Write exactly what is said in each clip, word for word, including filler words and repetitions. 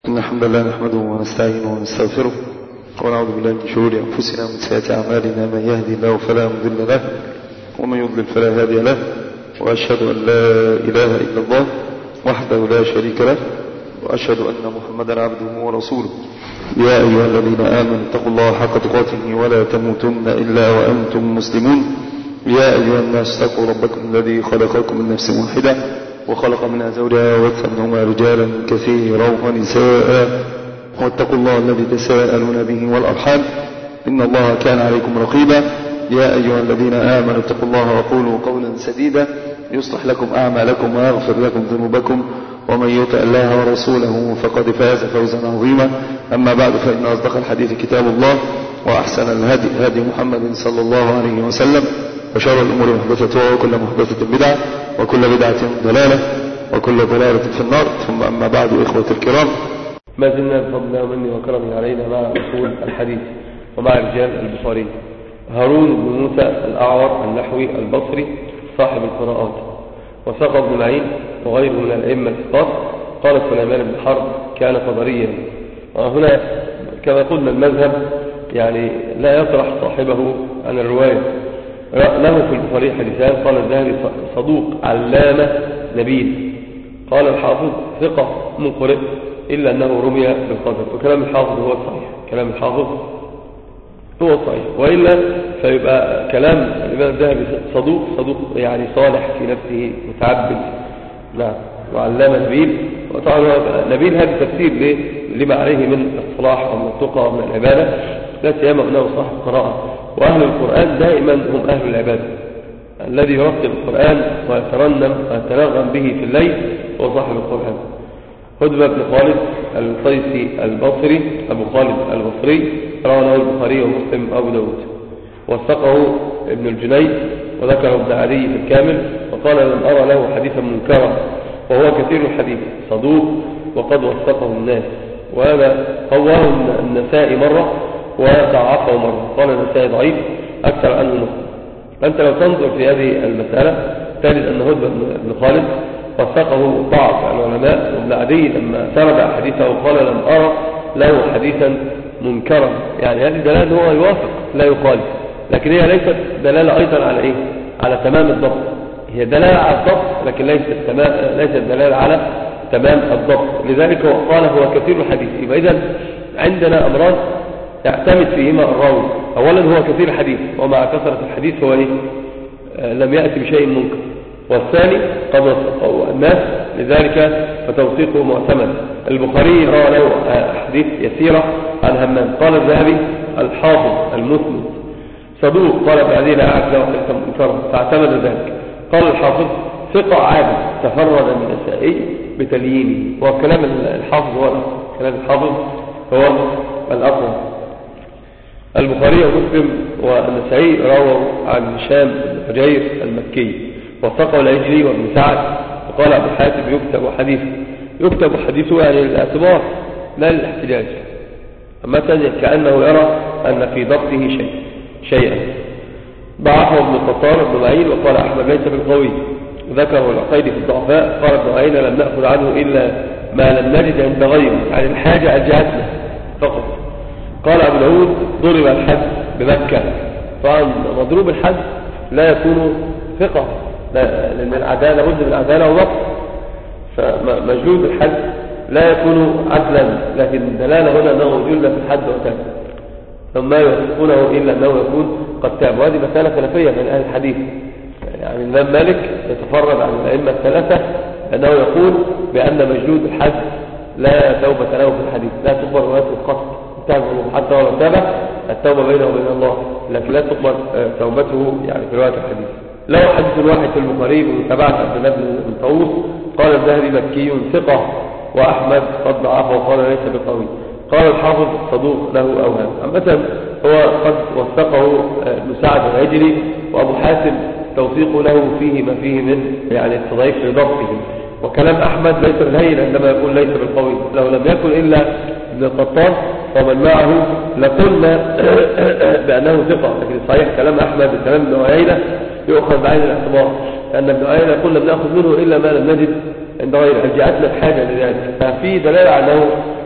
إن الحمد لله نحمده ونستعينه ونستغفره ونعوذ بالله من شرور أنفسنا ومن سيئات أعمالنا. من يهدي الله فلا مضل له ومن يضلل فلا هادي له، وأشهد أن لا إله إلا الله وحده لا شريك له، وأشهد أن محمدا عبده ورسوله. يا أيها الذين آمنوا اتقوا الله حق تقاته ولا تموتن إلا وأنتم مسلمون. يا أيها الناس اتقوا ربكم الذي خلقكم من نفس واحدة وخلق منها زوجها وبث منهما رجالا كثيرا ونساء، واتقوا الله الذي تساءلون به والأرحام إن الله كان عليكم رقيبا. يا أيها الذين آمنوا اتقوا الله وقولوا قولا سديدا يصلح لكم أعمالكم ويغفر لكم ذنوبكم، ومن يطع الله ورسوله فقد فاز فوزا عظيما. أما بعد، فإن أصدق الحديث كتاب الله، وأحسن الهدي هدي محمد صلى الله عليه وسلم، وشر الأمور محدثتها وكل محدثة بدعة وكل بدعة ضلالة وكل ضلالة في النار. ثم أما بعد، إخوة الكرام، ما زلنا بفضل مني وكرمي علينا مع أصول الحديث ومع رجال البخاري. هارون بن موسى الأعور النحوي البصري صاحب القراءات، وثق بن معين وغيره من الأئمة الثقات. قال سليمان بن حرب كان قدريا. وهنا كما قلنا المذهب يعني لا يطرح صاحبه عن الرواية. له في البخاري حديثان. قال الذهبي صدوق علامة نبيل. قال الحافظ ثقة منقرئ إلا أنه رمي بالقدر. وكلام الحافظ هو الصحيح، كلام الحافظ هو الصحيح، وإلا فيبقى كلام الإمام الذهبي صدوق صدوق يعني صالح في نفسه متعبد. نعم، وعلامة نبيل. وطبعا نبيل هذا تفسير لما عليه من الصلاح أو من التقى ومن العبادة، لا سيما أنه صاحب قراءة. وأهل القرآن دائما هم أهل العبادة. الذي يرتب القرآن ويترنم ويتنغم به في الليل هو صاحب القرآن. هدبة بن خالد القيسي البصري أبو خالد البصري رواه البخاري ومسلم وأبو داود. وثقه ابن الجنيد وذكره ابن عدي في الكامل، وقال لم أرى له حديثا منكرا، وهو كثير الحديث صدوق وقد وثقه الناس. وهذا قواه النسائي مرة وضعفه مرة. قال النسائي ضعيف أكثر عنه مسلم. أنت لو تنظر في هذه المسألة تجد أن هدبة بن خالد وثقه بعض العلماء، وابن عدي لما سرد حديثه قال لم أرى له حديثا منكرا. يعني هذه دلالة هو يوافق لا يخالف، لكن هي ليست دلالة أيضا على إيه؟ على تمام الضبط. هي دلالة على الضبط لكن ليست تمام، ليست دلالة على تمام الضبط. لذلك قال هو كثير الحديث. يبقى إذن عندنا أمران يعتمد فيهما الراوي. أولا هو كثير الحديث، ومع كثرة الحديث هو إيه؟ آه لم يأتي بشيء منكر. والثاني قد وثقه الناس، لذلك فتوثيقه معتمد. البخاري روى له حديث يسيرة عن همام. قال الذهبي الحافظ المسند صدوق. قال بعدين لا أعرف له حديثا منكرا فاعتمد ذلك. قال الحافظ ثقة عادل تفرد النسائي بتليينه. وكلام الحافظ هو الأقوى، كلام الحافظ هو الأقوى. البخاري ومسلم والنسائي رووا عن هشام بن حجير المكي وثقه العجلي وابن سعد. وقال أبو حاتم يكتب حديثه، يكتب حديثه يعني للاعتبار لا للاحتجاج. مثلا كأنه يرى أن في ضبطه شيء شيئا. ضعفه ابن القطار ابن معين. وقال أحمد ليس بالقوي. ذكره العقيدي في الضعفاء. قال ابن معين لم نأخذ عنه إلا ما لم نجد عند غيره، يعني الحاجة أجعتنا فقط. قال أبو داود ضرب الحد بمكة. طبعا مضروب الحد لا يكون ثقة، لأن العدالة بد من العدالة وضبط. فمجلود الحد لا يكون عدلا، لكن الدلالة هنا أنه جلد في الحد وتاب، ثم ما يوثقونه إلا أنه يكون قد تاب. وهذه مسألة خلافية من أهل الحديث. يعني الإمام مالك يتفرد عن الأئمة الثلاثة أنه يقول بأن مجلود الحد لا توبة له في الحديث، لا تقبل روايته القصد حتى ولو تاب، التوبة بينه وبين الله، لكن لا تقبل توبته يعني في رواية الحديث. له حديث واحد في البخاري بمتابعة عبد الله بن طاووس. قال الذهبي مكي ثقة، وأحمد قد ضعفه وقال ليس بقوي. قال الحافظ صدوق له أوهام. عامة هو قد وثقه ابن سعد العجلي، وأبو حاتم توثيق له فيه ما فيه من يعني التضعيف لضبطه. وكلام أحمد ليس بالهين عندما يقول ليس بالقوي. لو لم يكن إلا ابن القطان ومن معه لقلنا بأنه ثقة، لكن صحيح كلام أحمد كلام ابن عيينة يؤخذ بعين الاعتبار، لأن ابن عيينة يقول لم نأخذ منه إلا ما لم نجد عند غيره، جاءتنا الحاجة لذلك. ففي دلالة على أنه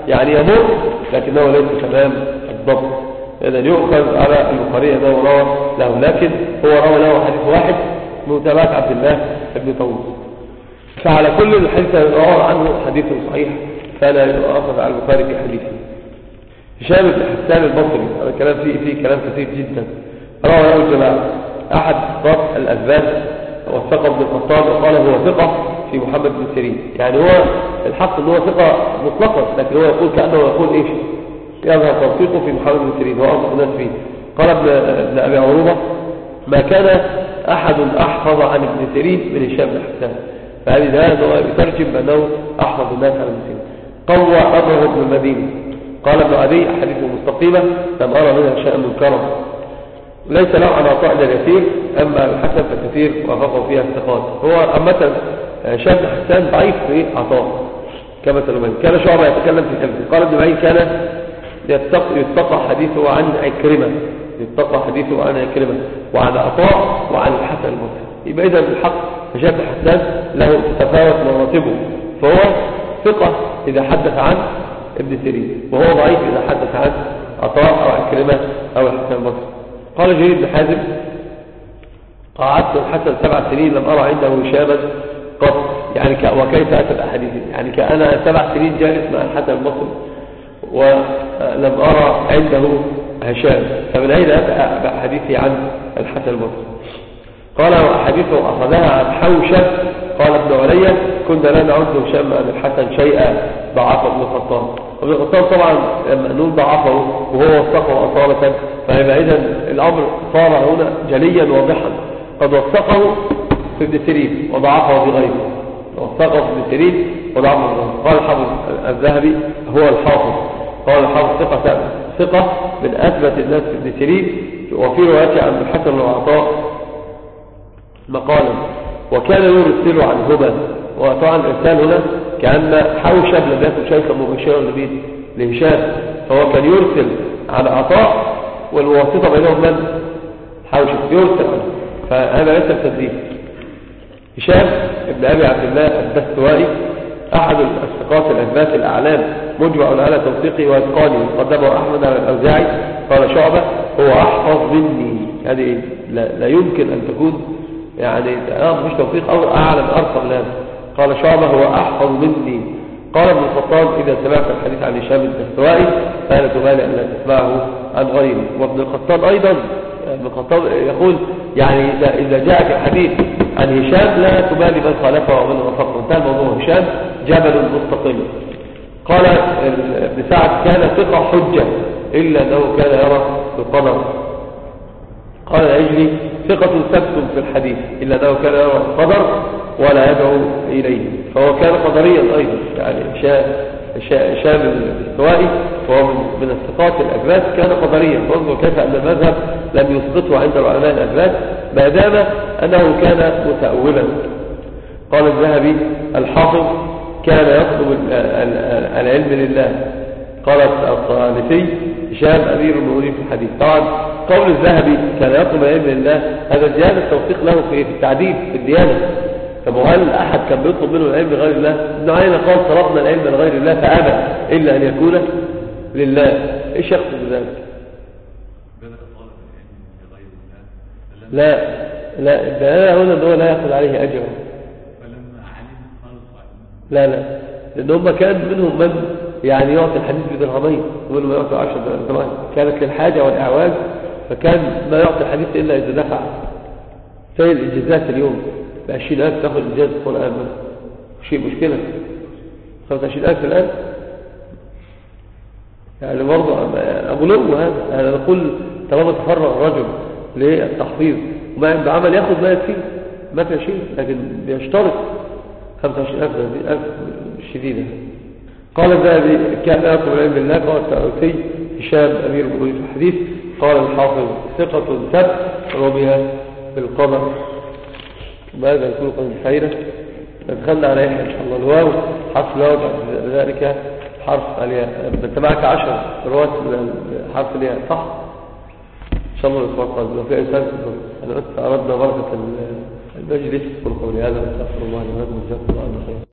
يعني يمر لكنه ليس تمام الضبط. إذا يؤخذ على البخاري أنه روى له، لكن هو روى له حديث واحد متابعة عبد الله بن طاووس. فعلى كل الحديث روى عنه حديث صحيح فلا يؤخذ على البخاري في حديثه. هشام بن حسان البصري، هذا الكلام فيه فيه كلام كثير جدا. روى له الجماعة أحد ضبط الأثبات وثق ابن الخطاب وقال هو ثقة في محمد بن سيرين. يعني هو الحق أنه ثقة مطلقا، لكن هو يقول كأنه يقول إيش يظهر توثيقه في محمد بن سيرين، هو أصدق الناس فيه. قال ابن, ابن أبي عروبة ما كان أحد أحفظ عن ابن سيرين من هشام بن حسان، فهذه هذا هو يترجم بأنه أحفظ الناس عن ابن سيرين. قوى أمره ابن المديني قال ابن عدي حديثه مستقيمة لم أرى منها شيئا منكرا ليس له عن عطاء اليسير، أما الحسن فكثير وافقوا فيها الثقات. هو عامة هشام بن حسان ضعيف في عطاء كما سلمان. كان شعبة يتكلم في حفظه. قال ابن معين كان يتقى حديثه عن عكرمة يتقى حديثه عن عكرمة وعن عطاء وعن الحسن المصري. يبقى إذا بالحق هشام بن حسان له تفاوت مراتبه، فهو ثقة إذا حدث عن ابن سيرين، وهو ضعيف إذا حدث عن عطاء أو عكرمة أو الحسن المصري. قال جرير بن حازم قعدت الحسن سبع سنين لم أرى عنده هشاما قط، يعني ك... وكيف أتى الأحاديث، يعني كأنا سبع سنين جالس مع الحسن المصري ولم أرى عنده هشام، فمن أين أتى حديثي عن الحسن المصري؟ قال وحديثه أخذها عن حوشب قال ابن علي كنا لا نعد هشام عن الحسن شيئا ضعفه ابن الخطاب. ابن الخطاب طبعا لما نقول ضعفه وهو وثقه أصالة، فيبقى إذن الأمر صار هنا جليا واضحا، قد وثقه في ابن سيرين وضعفه بغيره، وثقه في ابن سيرين وضعفه بغيره. قال الحافظ الذهبي هو الحافظ، قال الحافظ ثقة ثقة من أثبت الناس في ابن سيرين. وفي روايته عن الحسن وعطاء مقالا وكان يرسل عنهما، وطبعا الإرسال هنا كأن حوشب لم يكن شيخا مباشرا لمين لهشام، فهو كان يرسل على عطاء والواسطة بينهم من حوشب يرسل عنه، فهذا ليس التدليس. هشام ابن أبي عبد الله الدستوائي أحد الثقات الأثبات الأعلام مجمع على توثيقه وإتقانه، قدمه أحمد على الأوزاعي قال شعبة هو أحفظ مني، هذه لا, لا يمكن أن تكون يعني آه مش توثيق أو أعلم أرقى من هذا. قال شعبة هو أحفظ مني. قال ابن الخطاب إذا سمعت الحديث عن هشام الدستوائي فلا تبالي أن لا تسمعه عن غيره. وابن الخطاب أيضا ابن الخطاب يقول يعني إذا, إذا جاء في الحديث عن هشام لا تبالي من خالفه ومن وفقه، انتهى الموضوع. هشام جبل مستقل. قال ابن سعد كان ثقة حجة إلا أنه كان يرى القدر. قال العجلي ثقة ثبت في الحديث إلا أنه كان يرى القدر ولا يدعو إليه، فهو كان قدريا أيضا، يعني هشام الدستوائي وهو من الثقات الأثبات كان قدريا. فانظر كيف أن المذهب لم يثبته عند العلماء الأثبات ما دام أنه كان متأولا. قال الذهبي الحافظ كان يطلب العلم لله. قال الطالسي هشام أمير المؤمنين في الحديث. طبعا قول الذهبي كان يطلب العلم لله هذا زيادة توثيق له في التعديل في الديانة. طب وهل أحد كان بيطلب منه العلم لغير الله؟ ابن عيينة قال صرفنا العلم لغير الله فأبى إلا أن يكون لله. إيش يقصد بذلك؟ لا لا الدلالة هنا أنه لا يأخذ عليه أجره. لا لا لأن هم كان منهم من يعني يعطي الحديث بدرهمين ومنهم من يعطي عشر درهم، كانت للحاجة والإعواز، فكان ما يعطي الحديث إلا إذا دفع. زي الإجازات اليوم بعشرين ألف تأخذ إجازة القرآن شيء مشكلة. خمسة وعشرين ألف الآن يعني برضه أبو لو هذا. أنا نقول طالما تفرغ الرجل للتحفيظ وما عنده عمل يأخذ ما يكفيه ما في شيء، لكن بيشترط خمسة وعشرين ألف ألف شديدة. قال الذهبي كان يطلب العلم بالله. قال التأوسي هشام أمير المؤمنين في الحديث. قال الحافظ ثقة ثبت ربها بالقمر. ماذا يكون قد خيرا ندخلنا عليه إن شاء الله. الواو حرف الواو بعد ذلك حرف الياء. انت معك عشر روات حرف الياء صح إن شاء الله الأسبوع القادم. لو في إنسان أنا أردنا بركة المجلس. قل قولي هذا أستغفر الله لي ولكم جزاكم الله خيرا.